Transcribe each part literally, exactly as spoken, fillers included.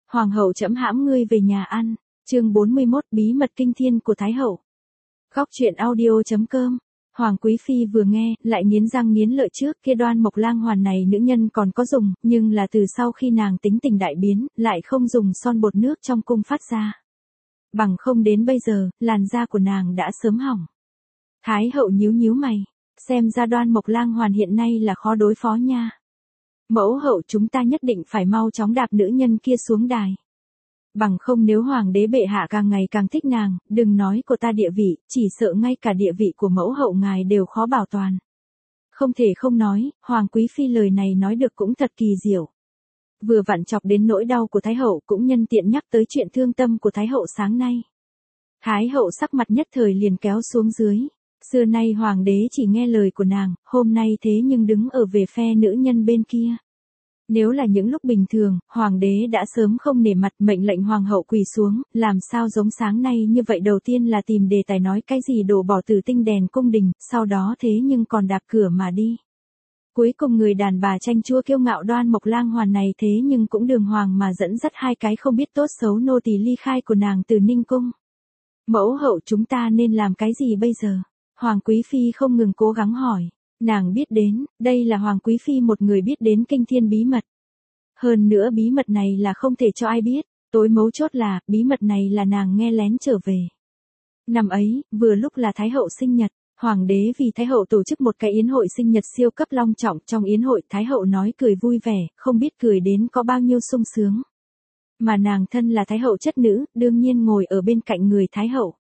Hoàng hậu trẫm hãm ngươi về nhà ăn. Chương bốn mươi mốt Bí mật kinh thiên của Thái hậu. Góc truyện audio chấm com. Hoàng quý phi vừa nghe, lại nghiến răng nghiến lợi trước kia Đoan Mộc Lang Hoàn này nữ nhân còn có dùng, nhưng là từ sau khi nàng tính tình đại biến, lại không dùng son bột nước trong cung phát ra. Bằng không đến bây giờ, làn da của nàng đã sớm hỏng. Thái hậu nhíu nhíu mày, xem ra Đoan Mộc Lang Hoàn hiện nay là khó đối phó nha. Mẫu hậu, chúng ta nhất định phải mau chóng đạp nữ nhân kia xuống đài. Bằng không nếu hoàng đế bệ hạ càng ngày càng thích nàng, đừng nói của ta địa vị, chỉ sợ ngay cả địa vị của mẫu hậu ngài đều khó bảo toàn. Không thể không nói, hoàng quý phi lời này nói được cũng thật kỳ diệu. Vừa vặn chọc đến nỗi đau của Thái hậu, cũng nhân tiện nhắc tới chuyện thương tâm của Thái hậu sáng nay. Thái hậu sắc mặt nhất thời liền kéo xuống dưới. Xưa nay hoàng đế chỉ nghe lời của nàng, hôm nay thế nhưng đứng ở về phe nữ nhân bên kia. Nếu là những lúc bình thường, hoàng đế đã sớm không nể mặt mệnh lệnh hoàng hậu quỳ xuống, làm sao giống sáng nay như vậy. Đầu tiên là tìm đề tài nói cái gì đổ bỏ tử tinh đèn cung đình, sau đó thế nhưng còn đạp cửa mà đi. Cuối cùng người đàn bà chanh chua kiêu ngạo Đoan Mộc Lang Hoàn này thế nhưng cũng đường hoàng mà dẫn dắt hai cái không biết tốt xấu nô tỳ ly khai của nàng từ Ninh Cung. Mẫu hậu, chúng ta nên làm cái gì bây giờ? Hoàng quý phi không ngừng cố gắng hỏi. Nàng biết đến, đây là hoàng quý phi một người biết đến kinh thiên bí mật. Hơn nữa bí mật này là không thể cho ai biết, tối mấu chốt là, bí mật này là nàng nghe lén trở về. Năm ấy, vừa lúc là Thái hậu sinh nhật, hoàng đế vì Thái hậu tổ chức một cái yến hội sinh nhật siêu cấp long trọng. Trong yến hội Thái hậu nói cười vui vẻ, không biết cười đến có bao nhiêu sung sướng. Mà nàng thân là Thái hậu chất nữ, đương nhiên ngồi ở bên cạnh người Thái hậu.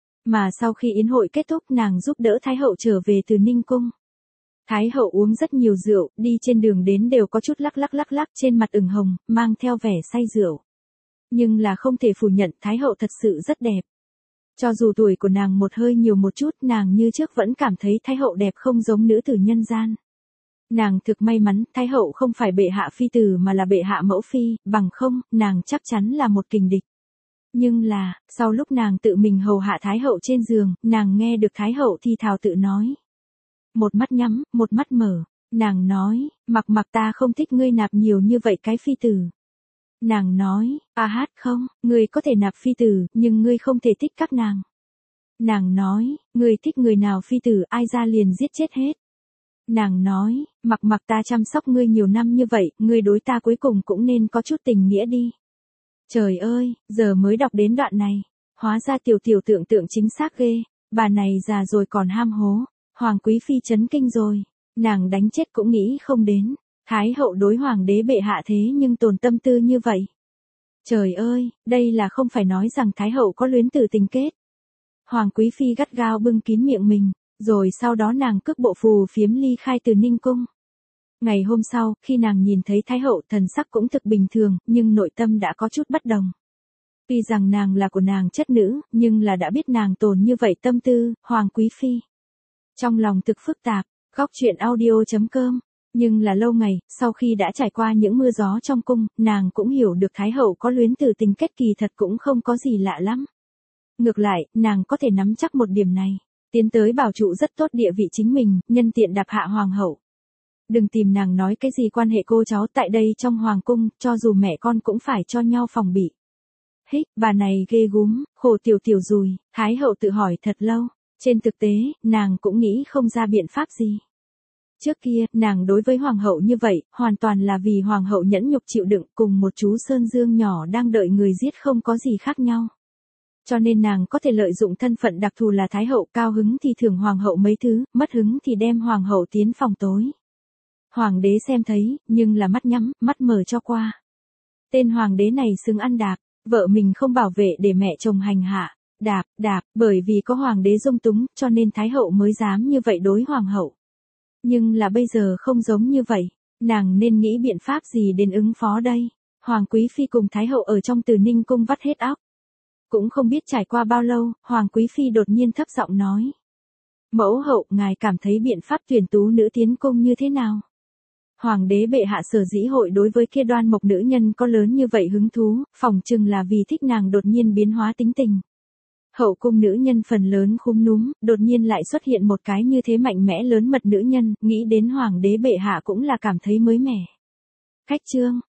Mà sau khi yến hội kết thúc nàng giúp đỡ Thái hậu trở về từ Ninh Cung. Thái hậu uống rất nhiều rượu, đi trên đường đến đều có chút lắc lắc lắc lắc trên mặt ửng hồng, mang theo vẻ say rượu. Nhưng là không thể phủ nhận Thái hậu thật sự rất đẹp. Cho dù tuổi của nàng một hơi nhiều một chút, nàng như trước vẫn cảm thấy Thái hậu đẹp không giống nữ tử nhân gian. Nàng thực may mắn, Thái hậu không phải bệ hạ phi tử mà là bệ hạ mẫu phi, bằng không, nàng chắc chắn là một kình địch. Nhưng là, sau lúc nàng tự mình hầu hạ Thái hậu trên giường, nàng nghe được Thái hậu thì thào tự nói. Một mắt nhắm, một mắt mở, nàng nói, mặc mặc ta không thích ngươi nạp nhiều như vậy cái phi tử. Nàng nói, a hát không, ngươi có thể nạp phi tử, nhưng ngươi không thể thích các nàng. Nàng nói, ngươi thích người nào phi tử ai ra liền giết chết hết. Nàng nói, mặc mặc ta chăm sóc ngươi nhiều năm như vậy, ngươi đối ta cuối cùng cũng nên có chút tình nghĩa đi. Trời ơi, giờ mới đọc đến đoạn này, hóa ra tiểu tiểu tượng tượng chính xác ghê, bà này già rồi còn ham hố. Hoàng quý phi chấn kinh rồi, nàng đánh chết cũng nghĩ không đến, Thái hậu đối hoàng đế bệ hạ thế nhưng tồn tâm tư như vậy. Trời ơi, đây là không phải nói rằng Thái hậu có luyến tử tình kết. Hoàng quý phi gắt gao bưng kín miệng mình, rồi sau đó nàng cước bộ phù phiếm ly khai từ Ninh Cung. Ngày hôm sau, khi nàng nhìn thấy Thái hậu thần sắc cũng thực bình thường, nhưng nội tâm đã có chút bất đồng. Tuy rằng nàng là của nàng chất nữ, nhưng là đã biết nàng tồn như vậy tâm tư, Hoàng quý phi. Trong lòng thực phức tạp, góc truyện audio chấm com. Nhưng là lâu ngày, sau khi đã trải qua những mưa gió trong cung, nàng cũng hiểu được Thái hậu có luyến tử tình kết kỳ thật cũng không có gì lạ lắm. Ngược lại, nàng có thể nắm chắc một điểm này, tiến tới bảo trụ rất tốt địa vị chính mình, nhân tiện đạp hạ hoàng hậu. Đừng tìm nàng nói cái gì quan hệ cô cháu tại đây trong hoàng cung, cho dù mẹ con cũng phải cho nhau phòng bị. Hích, bà này ghê gúm, khổ tiểu tiểu rùi, Thái hậu tự hỏi thật lâu. Trên thực tế, nàng cũng nghĩ không ra biện pháp gì. Trước kia, nàng đối với hoàng hậu như vậy, hoàn toàn là vì hoàng hậu nhẫn nhục chịu đựng cùng một chú Sơn Dương nhỏ đang đợi người giết không có gì khác nhau. Cho nên nàng có thể lợi dụng thân phận đặc thù là Thái hậu, cao hứng thì thưởng hoàng hậu mấy thứ, mất hứng thì đem hoàng hậu tiến phòng tối. Hoàng đế xem thấy, nhưng là mắt nhắm, mắt mở cho qua. Tên hoàng đế này xứng ăn đạp, vợ mình không bảo vệ để mẹ chồng hành hạ. Đạp, đạp, bởi vì có hoàng đế dung túng, cho nên Thái hậu mới dám như vậy đối hoàng hậu. Nhưng là bây giờ không giống như vậy, nàng nên nghĩ biện pháp gì đến ứng phó đây. Hoàng quý phi cùng Thái hậu ở trong Từ Ninh Cung vắt hết óc. Cũng không biết trải qua bao lâu, Hoàng quý phi đột nhiên thấp giọng nói. Mẫu hậu, ngài cảm thấy biện pháp tuyển tú nữ tiến cung như thế nào? Hoàng đế bệ hạ sở dĩ hội đối với kia Đoan Mộc nữ nhân có lớn như vậy hứng thú, phỏng chừng là vì thích nàng đột nhiên biến hóa tính tình. Hậu cung nữ nhân phần lớn khúm núm, đột nhiên lại xuất hiện một cái như thế mạnh mẽ lớn mật nữ nhân, nghĩ đến hoàng đế bệ hạ cũng là cảm thấy mới mẻ. Khách chương,